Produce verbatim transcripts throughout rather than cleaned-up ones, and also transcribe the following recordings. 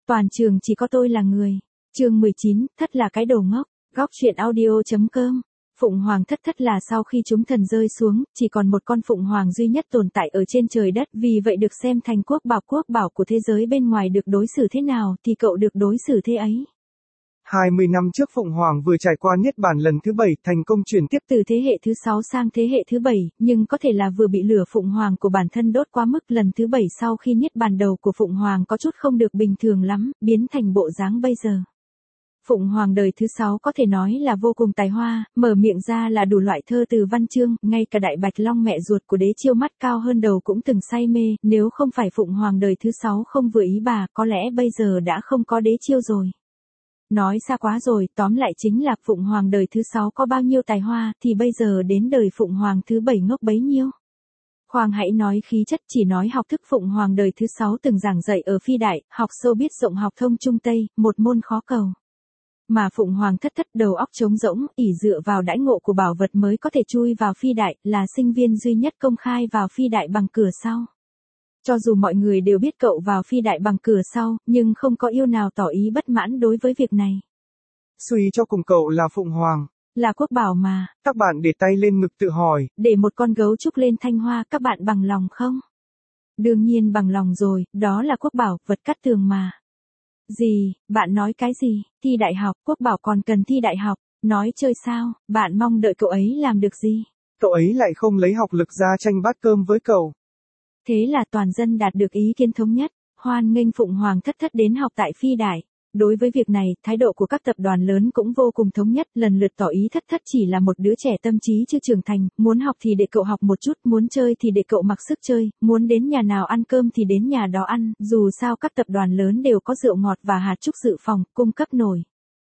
Toàn trường chỉ có tôi là người. Chương mười chín, thất là cái đồ ngốc. Góc truyện audio chấm com. Phụng Hoàng thất thất là sau khi chúng thần rơi xuống, chỉ còn một con Phụng Hoàng duy nhất tồn tại ở trên trời đất, vì vậy được xem thành quốc bảo quốc bảo của thế giới bên ngoài được đối xử thế nào thì cậu được đối xử thế ấy. hai mươi năm trước Phụng Hoàng vừa trải qua niết bàn lần thứ bảy, thành công chuyển tiếp từ thế hệ thứ sáu sang thế hệ thứ bảy, nhưng có thể là vừa bị lửa Phụng Hoàng của bản thân đốt quá mức. Lần thứ bảy sau khi niết bàn đầu của Phụng Hoàng có chút không được bình thường lắm, biến thành bộ dáng bây giờ. Phụng Hoàng đời thứ sáu có thể nói là vô cùng tài hoa, mở miệng ra là đủ loại thơ từ văn chương, ngay cả Đại Bạch Long mẹ ruột của Đế Chiêu mắt cao hơn đầu cũng từng say mê, nếu không phải Phụng Hoàng đời thứ sáu không vừa ý bà, có lẽ bây giờ đã không có Đế Chiêu rồi. Nói xa quá rồi, tóm lại chính là Phụng Hoàng đời thứ sáu có bao nhiêu tài hoa, thì bây giờ đến đời Phụng Hoàng thứ bảy ngốc bấy nhiêu. Khoan hãy nói khí chất, chỉ nói học thức. Phụng Hoàng đời thứ sáu từng giảng dạy ở Phi Đại, học sâu biết rộng học thông Trung Tây, một môn khó cầu. Mà Phụng Hoàng thất thất đầu óc trống rỗng, ỷ dựa vào đãi ngộ của bảo vật mới có thể chui vào Phi Đại, là sinh viên duy nhất công khai vào Phi Đại bằng cửa sau. Cho dù mọi người đều biết cậu vào Phi Đại bằng cửa sau, nhưng không có yêu nào tỏ ý bất mãn đối với việc này. Suy cho cùng cậu là Phụng Hoàng. Là quốc bảo mà. Các bạn để tay lên ngực tự hỏi. Để một con gấu trúc lên thanh hoa, các bạn bằng lòng không? Đương nhiên bằng lòng rồi, đó là quốc bảo, vật cắt tường mà. Gì, bạn nói cái gì? Thi đại học, quốc bảo còn cần thi đại học. Nói chơi sao, bạn mong đợi cậu ấy làm được gì? Cậu ấy lại không lấy học lực ra tranh bát cơm với cậu. Thế là toàn dân đạt được ý kiến thống nhất, hoan nghênh Phụng Hoàng thất thất đến học tại Phi Đại. Đối với việc này, thái độ của các tập đoàn lớn cũng vô cùng thống nhất, lần lượt tỏ ý thất thất chỉ là một đứa trẻ tâm trí chưa trưởng thành, muốn học thì để cậu học một chút, muốn chơi thì để cậu mặc sức chơi, muốn đến nhà nào ăn cơm thì đến nhà đó ăn, dù sao các tập đoàn lớn đều có rượu ngọt và hạt trúc dự phòng, cung cấp nổi.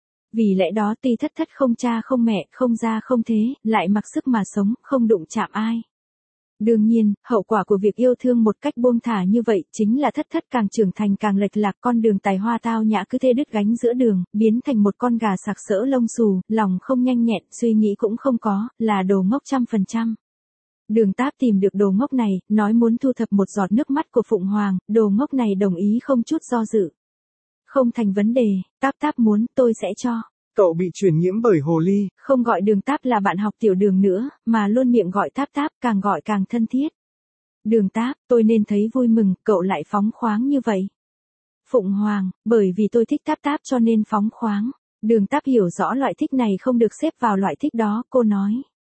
Vì lẽ đó tuy thất thất không cha không mẹ, không gia không thế, lại mặc sức mà sống, không đụng chạm ai. Đương nhiên, hậu quả của việc yêu thương một cách buông thả như vậy chính là thất thất càng trưởng thành càng lệch lạc, con đường tài hoa tao nhã cứ thế đứt gánh giữa đường, biến thành một con gà sặc sỡ lông xù, lòng không nhanh nhẹn, suy nghĩ cũng không có, là đồ ngốc trăm phần trăm. Đường Táp tìm được đồ ngốc này, nói muốn thu thập một giọt nước mắt của Phụng Hoàng, đồ ngốc này đồng ý không chút do dự. Không thành vấn đề, Táp Táp muốn, tôi sẽ cho. Cậu bị truyền nhiễm bởi hồ ly. Không gọi Đường Táp là bạn học tiểu Đường nữa, mà luôn miệng gọi Táp Táp, càng gọi càng thân thiết. Đường Táp, tôi nên thấy vui mừng, cậu lại phóng khoáng như vậy. Phụng Hoàng, bởi vì tôi thích Táp Táp cho nên phóng khoáng. Đường Táp hiểu rõ loại thích này không được xếp vào loại thích đó, cô nói.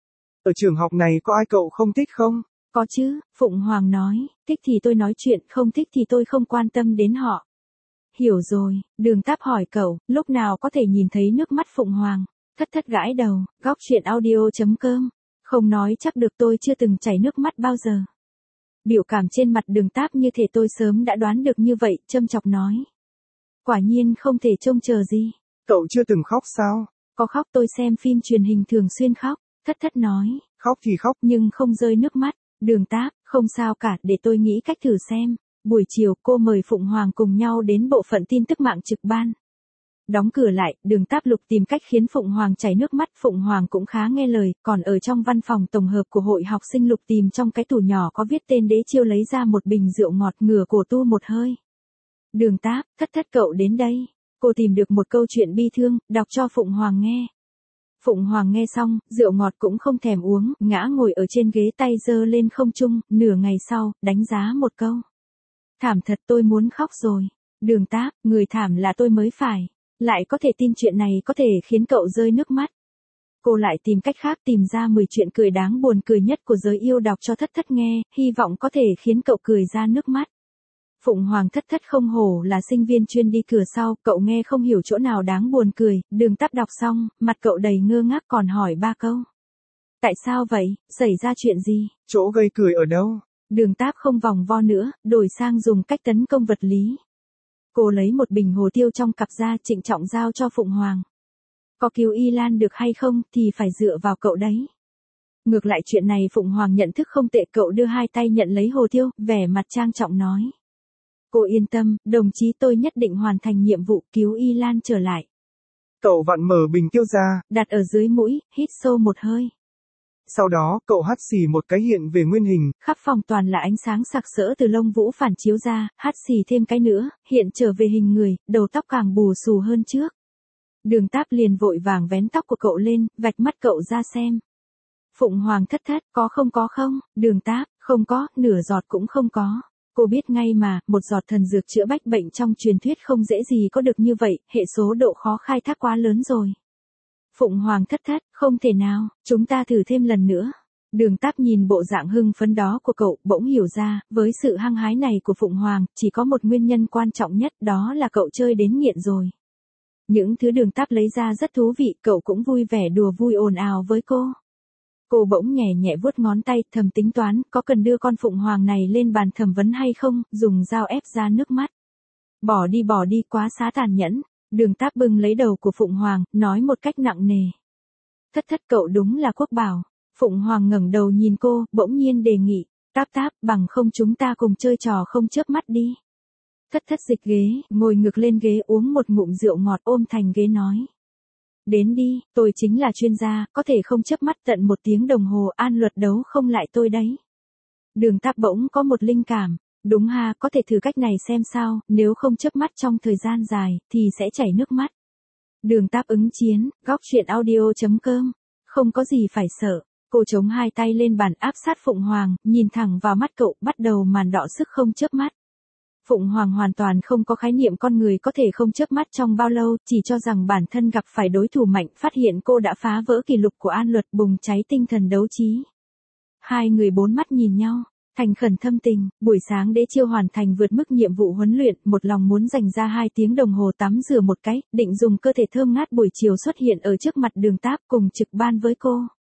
Ở trường học này có ai cậu không thích không? Có chứ, Phụng Hoàng nói, thích thì tôi nói chuyện, không thích thì tôi không quan tâm đến họ. Hiểu rồi, Đường Táp hỏi cậu, lúc nào có thể nhìn thấy nước mắt Phụng Hoàng? Thất thất gãi đầu, góc truyện audio chấm com. Không nói chắc được, tôi chưa từng chảy nước mắt bao giờ. Biểu cảm trên mặt Đường Táp như thể tôi sớm đã đoán được như vậy, châm chọc nói. Quả nhiên không thể trông chờ gì. Cậu chưa từng khóc sao? Có khóc, tôi xem phim truyền hình thường xuyên khóc. Thất thất nói. Khóc thì khóc nhưng không rơi nước mắt. Đường Táp, không sao cả, để tôi nghĩ cách thử xem. Buổi chiều cô mời Phụng Hoàng cùng nhau đến bộ phận tin tức mạng trực ban. Đóng cửa lại, Đường Táp Lục tìm cách khiến Phụng Hoàng chảy nước mắt. Phụng Hoàng cũng khá nghe lời, còn ở trong văn phòng tổng hợp của hội học sinh Lục tìm trong cái tủ nhỏ có viết tên Đế Chiêu lấy ra một bình rượu ngọt, ngửa cổ tu một hơi. Đường Táp, thất thất cậu đến đây. Cô tìm được một câu chuyện bi thương, đọc cho Phụng Hoàng nghe. Phụng Hoàng nghe xong, rượu ngọt cũng không thèm uống, ngã ngồi ở trên ghế tay giơ lên không trung, nửa ngày sau, đánh giá một câu. Thảm thật, tôi muốn khóc rồi. Đường Táp, người thảm là tôi mới phải. Lại có thể tin chuyện này có thể khiến cậu rơi nước mắt. Cô lại tìm cách khác, tìm ra mười chuyện cười đáng buồn cười nhất của giới yêu đọc cho thất thất nghe, hy vọng có thể khiến cậu cười ra nước mắt. Phụng Hoàng thất thất không hổ là sinh viên chuyên đi cửa sau, cậu nghe không hiểu chỗ nào đáng buồn cười. Đường Táp đọc xong, mặt cậu đầy ngơ ngác còn hỏi ba câu. Tại sao vậy, xảy ra chuyện gì? Chỗ gây cười ở đâu? Đường Táp không vòng vo nữa, đổi sang dùng cách tấn công vật lý. Cô lấy một bình hồ tiêu trong cặp ra, trịnh trọng giao cho Phụng Hoàng. Có cứu Y Lan được hay không thì phải dựa vào cậu đấy. Ngược lại chuyện này Phụng Hoàng nhận thức không tệ, cậu đưa hai tay nhận lấy hồ tiêu, vẻ mặt trang trọng nói. Cô yên tâm, đồng chí, tôi nhất định hoàn thành nhiệm vụ cứu Y Lan trở lại. Cậu vặn mở bình tiêu ra, đặt ở dưới mũi, hít sâu một hơi. Sau đó, cậu hắt xì một cái hiện về nguyên hình. Khắp phòng toàn là ánh sáng sặc sỡ từ lông vũ phản chiếu ra, hắt xì thêm cái nữa, hiện trở về hình người, đầu tóc càng bù xù hơn trước. Đường Táp liền vội vàng vén tóc của cậu lên, vạch mắt cậu ra xem. Phụng Hoàng thất thất, có không có không, Đường Táp, không có, nửa giọt cũng không có. Cô biết ngay mà, một giọt thần dược chữa bách bệnh trong truyền thuyết không dễ gì có được như vậy, hệ số độ khó khai thác quá lớn rồi. Phụng Hoàng thất thất, không thể nào, chúng ta thử thêm lần nữa. Đường Táp nhìn bộ dạng hưng phấn đó của cậu, bỗng hiểu ra, với sự hăng hái này của Phụng Hoàng, chỉ có một nguyên nhân quan trọng nhất, đó là cậu chơi đến nghiện rồi. Những thứ Đường Táp lấy ra rất thú vị, cậu cũng vui vẻ đùa vui ồn ào với cô. Cô bỗng nhẹ nhẹ vuốt ngón tay, thầm tính toán, có cần đưa con Phụng Hoàng này lên bàn thẩm vấn hay không, dùng dao ép ra nước mắt. Bỏ đi bỏ đi, quá xá tàn nhẫn. Đường Táp bưng lấy đầu của Phụng Hoàng, nói một cách nặng nề. Thất thất, cậu đúng là quốc bảo. Phụng Hoàng ngẩng đầu nhìn cô, bỗng nhiên đề nghị, Táp Táp, bằng không chúng ta cùng chơi trò không chớp mắt đi. Thất thất dịch ghế, ngồi ngược lên ghế uống một ngụm rượu ngọt ôm thành ghế nói. Đến đi, tôi chính là chuyên gia, có thể không chớp mắt tận một tiếng đồng hồ, An Luật đấu không lại tôi đấy. Đường Táp bỗng có một linh cảm, đúng ha, có thể thử cách này xem sao, nếu không chớp mắt trong thời gian dài, thì sẽ chảy nước mắt. Đường Táp ứng chiến, góc truyện audio chấm com, không có gì phải sợ. Cô chống hai tay lên bàn áp sát Phụng Hoàng, nhìn thẳng vào mắt cậu, bắt đầu màn đọ sức không chớp mắt. Phụng Hoàng hoàn toàn không có khái niệm con người có thể không chớp mắt trong bao lâu, chỉ cho rằng bản thân gặp phải đối thủ mạnh, phát hiện cô đã phá vỡ kỷ lục của An Luật, bùng cháy tinh thần đấu trí. Hai người bốn mắt nhìn nhau, thành khẩn thâm tình, buổi sáng Đế Chiêu hoàn thành vượt mức nhiệm vụ huấn luyện, một lòng muốn dành ra hai tiếng đồng hồ tắm rửa một cái, định dùng cơ thể thơm ngát buổi chiều xuất hiện ở trước mặt Đường Táp cùng trực ban với cô.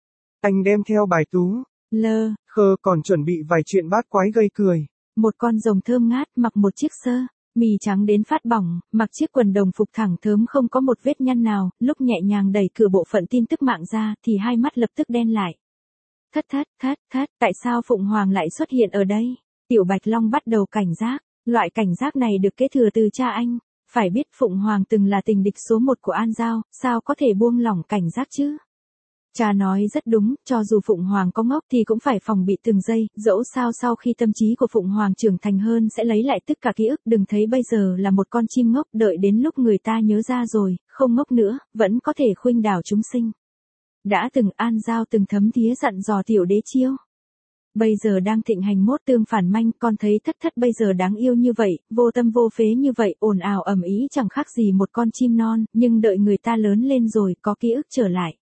Anh đem theo bài tú, lơ, khơ còn chuẩn bị vài chuyện bát quái gây cười. Một con rồng thơm ngát mặc một chiếc sơ, mì trắng đến phát bỏng, mặc chiếc quần đồng phục thẳng thớm không có một vết nhăn nào, lúc nhẹ nhàng đẩy cửa bộ phận tin tức mạng ra thì hai mắt lập tức đen lại. Thất thất, thất thất, tại sao Phụng Hoàng lại xuất hiện ở đây? Tiểu Bạch Long bắt đầu cảnh giác, loại cảnh giác này được kế thừa từ cha anh, phải biết Phụng Hoàng từng là tình địch số một của An Giao, sao có thể buông lỏng cảnh giác chứ? Cha nói rất đúng, cho dù Phụng Hoàng có ngốc thì cũng phải phòng bị từng giây, dẫu sao sau khi tâm trí của Phụng Hoàng trưởng thành hơn sẽ lấy lại tất cả ký ức, đừng thấy bây giờ là một con chim ngốc, đợi đến lúc người ta nhớ ra rồi, không ngốc nữa, vẫn có thể khuynh đảo chúng sinh. Đã từng An Giao từng thấm thía dặn dò tiểu Đế Chiêu. Bây giờ đang thịnh hành mốt tương phản manh, con thấy thất thất bây giờ đáng yêu như vậy, vô tâm vô phế như vậy, ồn ào ầm ĩ chẳng khác gì một con chim non, nhưng đợi người ta lớn lên rồi, có ký ức trở lại.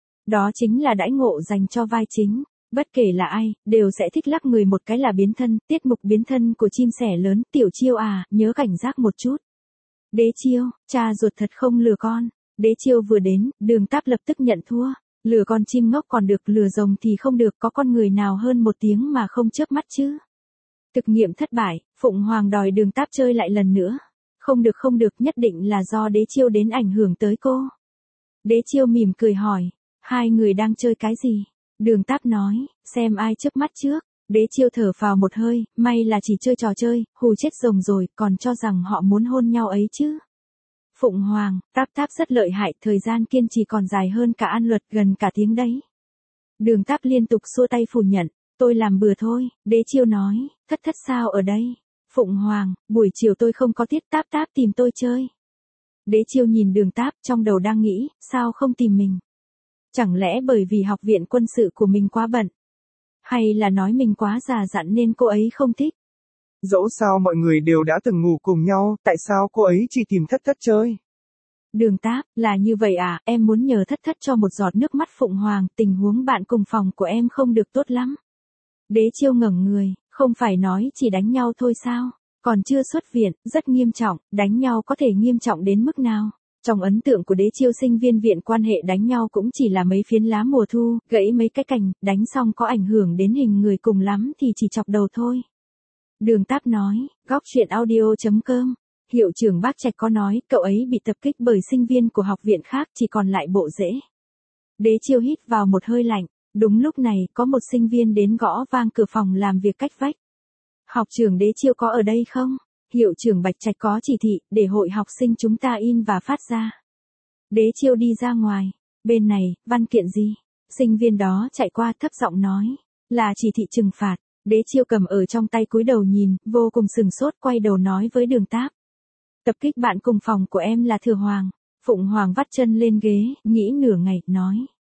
Đó chính là đãi ngộ dành cho vai chính, bất kể là ai, đều sẽ thích lắc người một cái là biến thân, tiết mục biến thân của chim sẻ lớn, Tiểu Chiêu à, nhớ cảnh giác một chút. Đế Chiêu, cha ruột thật không lừa con. Đế Chiêu vừa đến, Đường Táp lập tức nhận thua, lừa con chim ngốc còn được, lừa rồng thì không được, có con người nào hơn một tiếng mà không chớp mắt chứ. Thực nghiệm thất bại, Phụng Hoàng đòi Đường Táp chơi lại lần nữa. Không được không được, nhất định là do Đế Chiêu đến ảnh hưởng tới cô. Đế Chiêu mỉm cười hỏi. Hai người đang chơi cái gì? Đường Táp nói, xem ai chớp mắt trước. Đế Chiêu thở phào một hơi, may là chỉ chơi trò chơi, hù chết rồng rồi, còn cho rằng họ muốn hôn nhau ấy chứ. Phụng Hoàng, Táp Táp rất lợi hại, thời gian kiên trì còn dài hơn cả An Luật, gần cả tiếng đấy. Đường Táp liên tục xua tay phủ nhận, tôi làm bừa thôi. Đế Chiêu nói, thất thất sao ở đây? Phụng Hoàng, buổi chiều tôi không có tiết, Táp Táp tìm tôi chơi. Đế Chiêu nhìn Đường Táp, trong đầu đang nghĩ, sao không tìm mình? Chẳng lẽ bởi vì học viện quân sự của mình quá bận? Hay là nói mình quá già dặn nên cô ấy không thích? Dẫu sao mọi người đều đã từng ngủ cùng nhau, tại sao cô ấy chỉ tìm thất thất chơi? Đường Táp, là như vậy à, em muốn nhờ thất thất cho một giọt nước mắt. Phụng Hoàng, tình huống bạn cùng phòng của em không được tốt lắm. Đế Chiêu ngẩng người, không phải nói chỉ đánh nhau thôi sao? Còn chưa xuất viện, rất nghiêm trọng, đánh nhau có thể nghiêm trọng đến mức nào? Trong ấn tượng của Đế Chiêu, sinh viên viện quan hệ đánh nhau cũng chỉ là mấy phiến lá mùa thu, gãy mấy cái cành, đánh xong có ảnh hưởng đến hình người cùng lắm thì chỉ chọc đầu thôi. Đường Táp nói, góc truyện audio chấm com, hiệu trưởng Bác Trạch có nói, cậu ấy bị tập kích bởi sinh viên của học viện khác, chỉ còn lại bộ rễ. Đế Chiêu hít vào một hơi lạnh, đúng lúc này, có một sinh viên đến gõ vang cửa phòng làm việc cách vách. Học trưởng Đế Chiêu có ở đây không? Hiệu trưởng Bạch Trạch có chỉ thị, để hội học sinh chúng ta in và phát ra. Đế Chiêu đi ra ngoài. Bên này, văn kiện gì? Sinh viên đó chạy qua thấp giọng nói, là chỉ thị trừng phạt. Đế Chiêu cầm ở trong tay cúi đầu nhìn, vô cùng sừng sốt quay đầu nói với Đường Táp. Tập kích bạn cùng phòng của em là Thừa Hoàng. Phụng Hoàng vắt chân lên ghế, nghĩ nửa ngày, nói.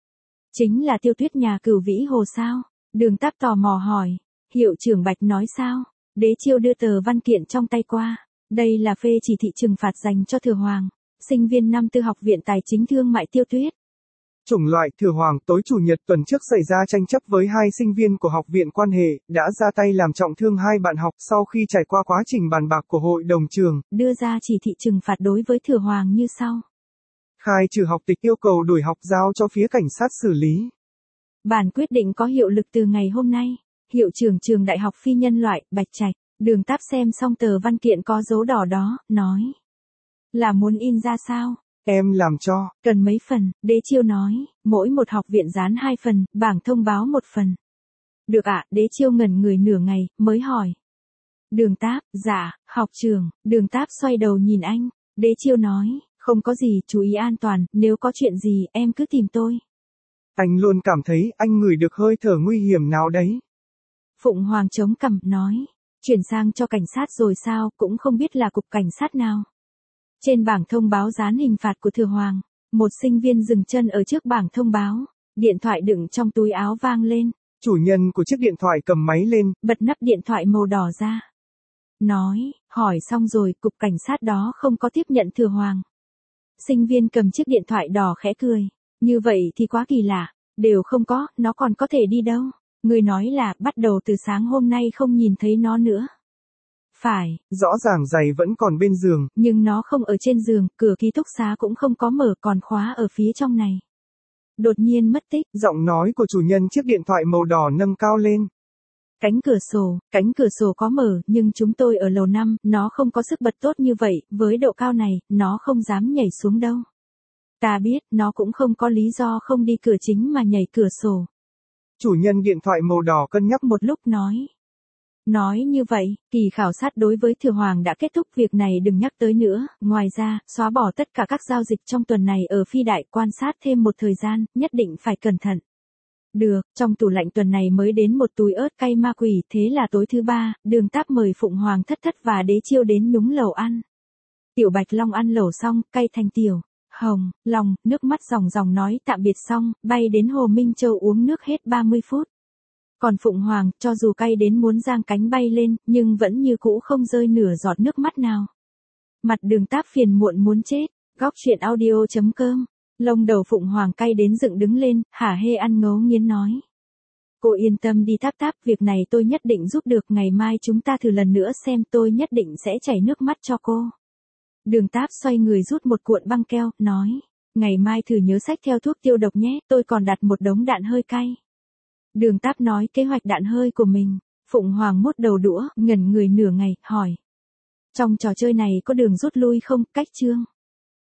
Chính là Tiêu Tuyết nhà Cửu Vĩ Hồ sao? Đường Táp tò mò hỏi. Hiệu trưởng Bạch nói sao? Đế Chiêu đưa tờ văn kiện trong tay qua. Đây là phê chỉ thị trừng phạt dành cho Thừa Hoàng, sinh viên năm tư học viện Tài chính Thương mại Tiêu Tuyết. Chủng loại Thừa Hoàng tối chủ nhật tuần trước xảy ra tranh chấp với hai sinh viên của học viện quan hệ, đã ra tay làm trọng thương hai bạn học sau khi trải qua quá trình bàn bạc của hội đồng trường. Đưa ra chỉ thị trừng phạt đối với Thừa Hoàng như sau. Khai trừ học tịch, yêu cầu đuổi học, giao cho phía cảnh sát xử lý. Bản quyết định có hiệu lực từ ngày hôm nay. Hiệu trưởng trường Đại học Phi Nhân loại, Bạch Trạch. Đường Táp xem xong tờ văn kiện có dấu đỏ đó, nói. Là muốn in ra sao? Em làm cho. Cần mấy phần? Đế Chiêu nói, mỗi một học viện dán hai phần, bảng thông báo một phần. Được ạ, Đế Chiêu ngẩn người nửa ngày, mới hỏi. Đường Táp, dạ, học trường. Đường Táp xoay đầu nhìn anh. Đế Chiêu nói, không có gì, chú ý an toàn, nếu có chuyện gì, em cứ tìm tôi. Anh luôn cảm thấy anh ngửi được hơi thở nguy hiểm nào đấy. Phụng Hoàng chống cằm, nói. Chuyển sang cho cảnh sát rồi sao, cũng không biết là cục cảnh sát nào. Trên bảng thông báo dán hình phạt của Thừa Hoàng, một sinh viên dừng chân ở trước bảng thông báo, điện thoại đựng trong túi áo vang lên. Chủ nhân của chiếc điện thoại cầm máy lên, bật nắp điện thoại màu đỏ ra. Nói, hỏi xong rồi, cục cảnh sát đó không có tiếp nhận Thừa Hoàng. Sinh viên cầm chiếc điện thoại đỏ khẽ cười. Như vậy thì quá kỳ lạ, đều không có, nó còn có thể đi đâu. Người nói là bắt đầu từ sáng hôm nay không nhìn thấy nó nữa. Phải. Rõ ràng giày vẫn còn bên giường. Nhưng nó không ở trên giường, cửa ký túc xá cũng không có mở, còn khóa ở phía trong này. Đột nhiên mất tích. Giọng nói của chủ nhân chiếc điện thoại màu đỏ nâng cao lên. Cánh cửa sổ, cánh cửa sổ có mở, nhưng chúng tôi ở lầu năm, nó không có sức bật tốt như vậy, với độ cao này, nó không dám nhảy xuống đâu. Ta biết, nó cũng không có lý do không đi cửa chính mà nhảy cửa sổ. Chủ nhân điện thoại màu đỏ cân nhắc một lúc nói. Nói như vậy, kỳ khảo sát đối với Thừa Hoàng đã kết thúc, việc này đừng nhắc tới nữa, ngoài ra, xóa bỏ tất cả các giao dịch trong tuần này ở Phi Đại, quan sát thêm một thời gian, nhất định phải cẩn thận. Được, trong tủ lạnh tuần này mới đến một túi ớt cay ma quỷ, thế là tối thứ ba, Đường Táp mời Phụng Hoàng Thất Thất và Đế Chiêu đến nhúng lẩu ăn. Tiểu Bạch Long ăn lẩu xong, cay thành tiểu Hồng, Long, nước mắt ròng ròng nói tạm biệt xong, bay đến Hồ Minh Châu uống nước hết ba mươi phút. Còn Phụng Hoàng, cho dù cay đến muốn giang cánh bay lên, nhưng vẫn như cũ không rơi nửa giọt nước mắt nào. Mặt Đường Táp phiền muộn muốn chết. Góc truyện audio chấm com. Lông đầu Phụng Hoàng cay đến dựng đứng lên, hả hê ăn ngấu nghiến nói. Cô yên tâm đi Táp Táp, việc này tôi nhất định giúp được, ngày mai chúng ta thử lần nữa xem, tôi nhất định sẽ chảy nước mắt cho cô. Đường Táp xoay người rút một cuộn băng keo, nói. Ngày mai thử nhớ xách theo thuốc tiêu độc nhé, tôi còn đặt một đống đạn hơi cay. Đường Táp nói kế hoạch đạn hơi của mình. Phụng Hoàng mút đầu đũa, ngẩn người nửa ngày, hỏi. Trong trò chơi này có đường rút lui không, cách chương?